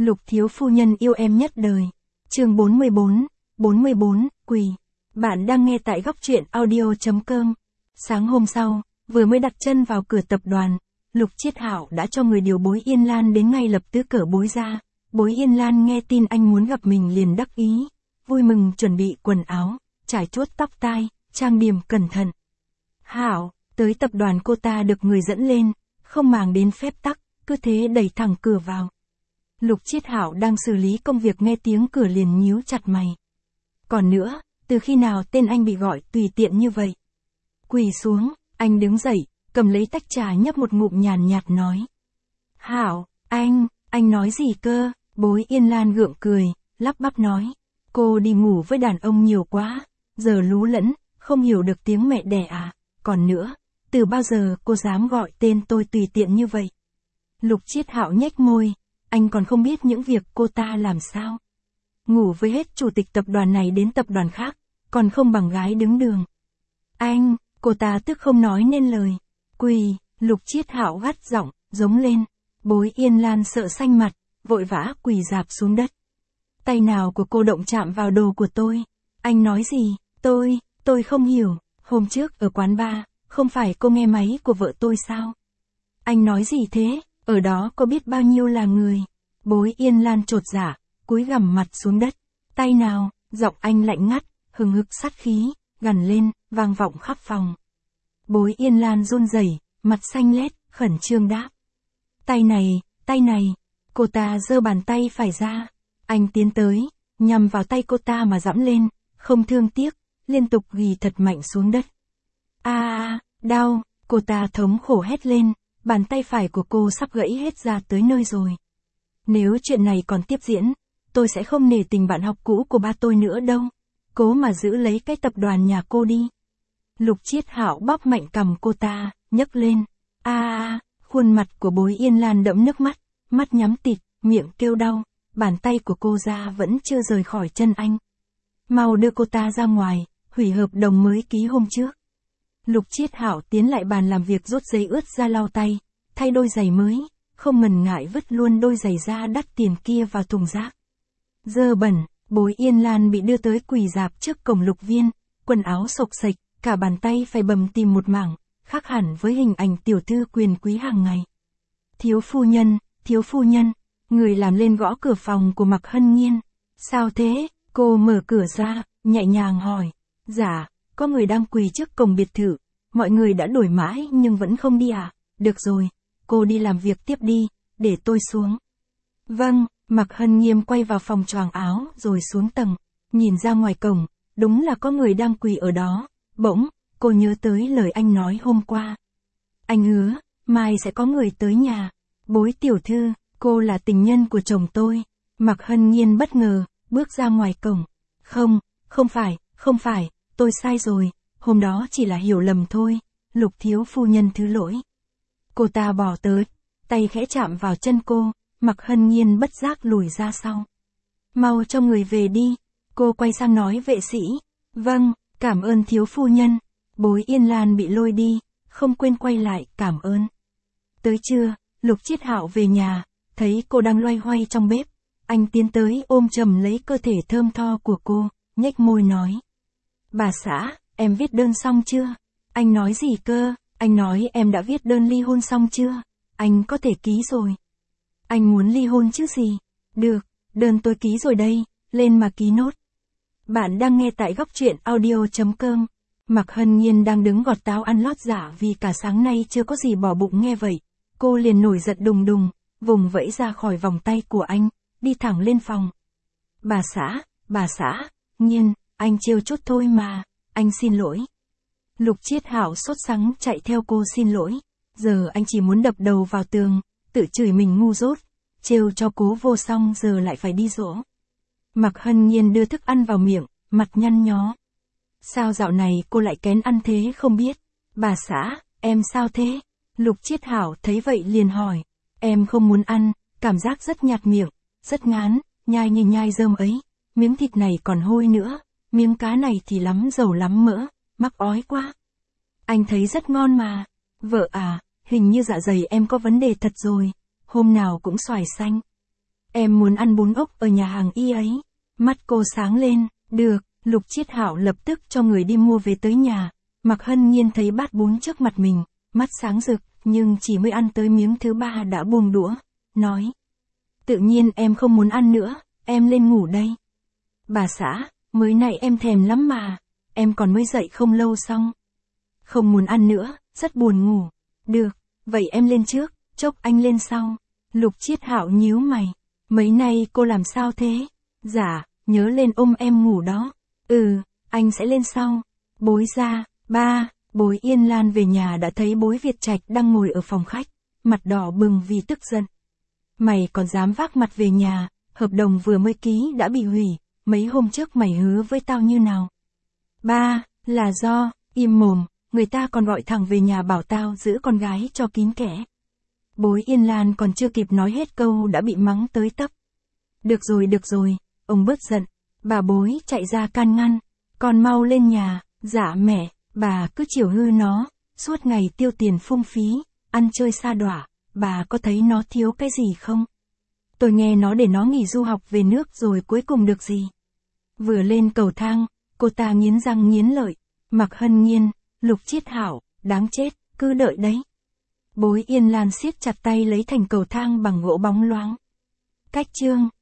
Lục thiếu phu nhân yêu em nhất đời. Chương 44, quỳ. Bạn đang nghe tại góc truyện audio.com. Sáng hôm sau, vừa mới đặt chân vào cửa tập đoàn, Lục Chiết Hạo đã cho người điều Bối Yên Lan đến ngay lập tức cởi Bối ra. Bối Yên Lan nghe tin anh muốn gặp mình liền đắc ý, vui mừng chuẩn bị quần áo, trải chuốt tóc tai, trang điểm cẩn thận. Hạo, tới tập đoàn cô ta được người dẫn lên, không màng đến phép tắc, cứ thế đẩy thẳng cửa vào. Lục Chiết Hạo đang xử lý công việc nghe tiếng cửa liền nhíu chặt mày. Còn nữa, từ khi nào tên anh bị gọi tùy tiện như vậy? Quỳ xuống, anh đứng dậy, cầm lấy tách trà nhấp một ngụm nhàn nhạt nói. Hạo, anh nói gì cơ? Bối Yên Lan gượng cười, lắp bắp nói. Cô đi ngủ với đàn ông nhiều quá, giờ lú lẫn, không hiểu được tiếng mẹ đẻ à? Còn nữa, từ bao giờ cô dám gọi tên tôi tùy tiện như vậy? Lục Chiết Hạo nhếch môi, anh còn không biết những việc cô ta làm sao? Ngủ với hết chủ tịch tập đoàn này đến tập đoàn khác, còn không bằng gái đứng đường. Cô ta tức không nói nên lời. Quỳ, Lục Chiết Hạo gắt giọng, giống lên. Bối Yên Lan sợ xanh mặt, vội vã quỳ rạp xuống đất. Tay nào của cô động chạm vào đồ của tôi? Anh nói gì? Tôi không hiểu. Hôm trước ở quán bar, không phải cô nghe máy của vợ tôi sao? Anh nói gì thế? Ở đó có biết bao nhiêu là người? Bối Yên Lan chột dạ, cúi gằm mặt xuống đất. Tay nào? Giọng anh lạnh ngắt, hừng hực sát khí, gằn lên, vang vọng khắp phòng. Bối Yên Lan run rẩy, mặt xanh lét, khẩn trương đáp. Tay này, cô ta giơ bàn tay phải ra. Anh tiến tới, nhằm vào tay cô ta mà giẫm lên, không thương tiếc, liên tục ghì thật mạnh xuống đất. Đau, cô ta thống khổ hét lên, bàn tay phải của cô sắp gãy hết ra tới nơi rồi. Nếu chuyện này còn tiếp diễn, tôi sẽ không nể tình bạn học cũ của ba tôi nữa đâu. Cố mà giữ lấy cái tập đoàn nhà cô đi. Lục Chiết Hạo bóp mạnh cằm cô ta, nhấc lên. Khuôn mặt của Bối Yên Lan đẫm nước mắt nhắm tịt, miệng kêu đau, bàn tay của cô ra vẫn chưa rời khỏi chân anh. Mau đưa cô ta ra ngoài, hủy hợp đồng mới ký hôm trước. Lục Chiết Hạo tiến lại bàn làm việc rút giấy ướt ra lau tay, thay đôi giày mới, không ngần ngại vứt luôn đôi giày da đắt tiền kia vào thùng rác. Dơ bẩn, Bối Yên Lan bị đưa tới quỳ rạp trước cổng Lục Viên, quần áo xộc xệch, cả bàn tay phải bầm tìm một mảng, khác hẳn với hình ảnh tiểu thư quyền quý hàng ngày. Thiếu phu nhân, người làm lên gõ cửa phòng của Mạc Hân Nhiên. Sao thế? Cô mở cửa ra, nhẹ nhàng hỏi. Dạ, có người đang quỳ trước cổng biệt thự, mọi người đã đuổi mãi nhưng vẫn không đi à? Được rồi, cô đi làm việc tiếp đi, để tôi xuống. Vâng, Mạc Hân Nghiêm quay vào phòng choàng áo rồi xuống tầng, nhìn ra ngoài cổng, đúng là có người đang quỳ ở đó. Bỗng, cô nhớ tới lời anh nói hôm qua. Anh hứa, mai sẽ có người tới nhà. Bối tiểu thư, cô là tình nhân của chồng tôi. Mạc Hân Nhiên bất ngờ, bước ra ngoài cổng. Không phải, tôi sai rồi, hôm đó chỉ là hiểu lầm thôi, Lục thiếu phu nhân thứ lỗi. Cô ta bỏ tới, tay khẽ chạm vào chân cô, Mạc Hân Nhiên bất giác lùi ra sau. Mau cho người về đi, cô quay sang nói vệ sĩ. Vâng, cảm ơn thiếu phu nhân. Bối Yên Lan bị lôi đi, không quên quay lại cảm ơn. Tới trưa, Lục Chiết Hạo về nhà, thấy cô đang loay hoay trong bếp. Anh tiến tới ôm chầm lấy cơ thể thơm tho của cô, nhếch môi nói. Bà xã, em viết đơn xong chưa? Anh nói gì cơ? Anh nói em đã viết đơn ly hôn xong chưa? Anh có thể ký rồi. Anh muốn ly hôn chứ gì? Được, đơn tôi ký rồi đây, lên mà ký nốt. Bạn đang nghe tại góc truyện audio.com. Mạc Hân Nhiên đang đứng gọt táo ăn lót dạ vì cả sáng nay chưa có gì bỏ bụng nghe vậy. Cô liền nổi giận đùng đùng, vùng vẫy ra khỏi vòng tay của anh, đi thẳng lên phòng. Bà xã, Nhiên, anh trêu chút thôi mà, anh xin lỗi. Lục Chiết Hạo sốt sắng chạy theo cô xin lỗi. Giờ anh chỉ muốn đập đầu vào tường, tự chửi mình ngu dốt, trêu cho cố vô xong giờ lại phải đi dỗ. Mạc Hân Nhiên đưa thức ăn vào miệng, mặt nhăn nhó. Sao dạo này cô lại kén ăn thế không biết? Bà xã, em sao thế? Lục Chiết Hạo thấy vậy liền hỏi. Em không muốn ăn, cảm giác rất nhạt miệng, rất ngán, nhai như nhai rơm ấy. Miếng thịt này còn hôi nữa, miếng cá này thì lắm dầu lắm mỡ, mắc ói quá. Anh thấy rất ngon mà. Vợ à, hình như dạ dày em có vấn đề thật rồi, hôm nào cũng xoài xanh. Em muốn ăn bún ốc ở nhà hàng Y ấy. Mắt cô sáng lên, được, Lục Chiết Hạo lập tức cho người đi mua về tới nhà. Mạc Hân Nhiên thấy bát bún trước mặt mình, mắt sáng rực, nhưng chỉ mới ăn tới miếng thứ 3 đã buông đũa, nói. Tự nhiên em không muốn ăn nữa, em lên ngủ đây. Bà xã, mới nãy em thèm lắm mà, em còn mới dậy không lâu xong. Không muốn ăn nữa, rất buồn ngủ. Được, vậy em lên trước, chốc anh lên sau. Lục Chiết Hạo nhíu mày. Mấy nay cô làm sao thế? Dạ, nhớ lên ôm em ngủ đó. Anh sẽ lên sau. Bối ra, ba, Bối Yên Lan về nhà đã thấy Bối Việt Trạch đang ngồi ở phòng khách, mặt đỏ bừng vì tức giận. Mày còn dám vác mặt về nhà, hợp đồng vừa mới ký đã bị hủy, mấy hôm trước mày hứa với tao như nào? Ba, là do, im mồm, người ta còn gọi thẳng về nhà bảo tao giữ con gái cho kín kẽ. Bối Yên Lan còn chưa kịp nói hết câu đã bị mắng tới tấp. Được rồi, ông bớt giận. Bà Bối chạy ra can ngăn. Con mau lên nhà, dạ mẹ, bà cứ chiều hư nó, suốt ngày tiêu tiền phung phí, ăn chơi sa đọa, bà có thấy nó thiếu cái gì không? Tôi nghe nó để nó nghỉ du học về nước rồi cuối cùng được gì? Vừa lên cầu thang, cô ta nghiến răng nghiến lợi. Mạc Hân Nhiên, Lục Chiết Hạo, đáng chết, cứ đợi đấy. Bối Yên Lan siết chặt tay lấy thành cầu thang bằng gỗ bóng loáng. Cách chương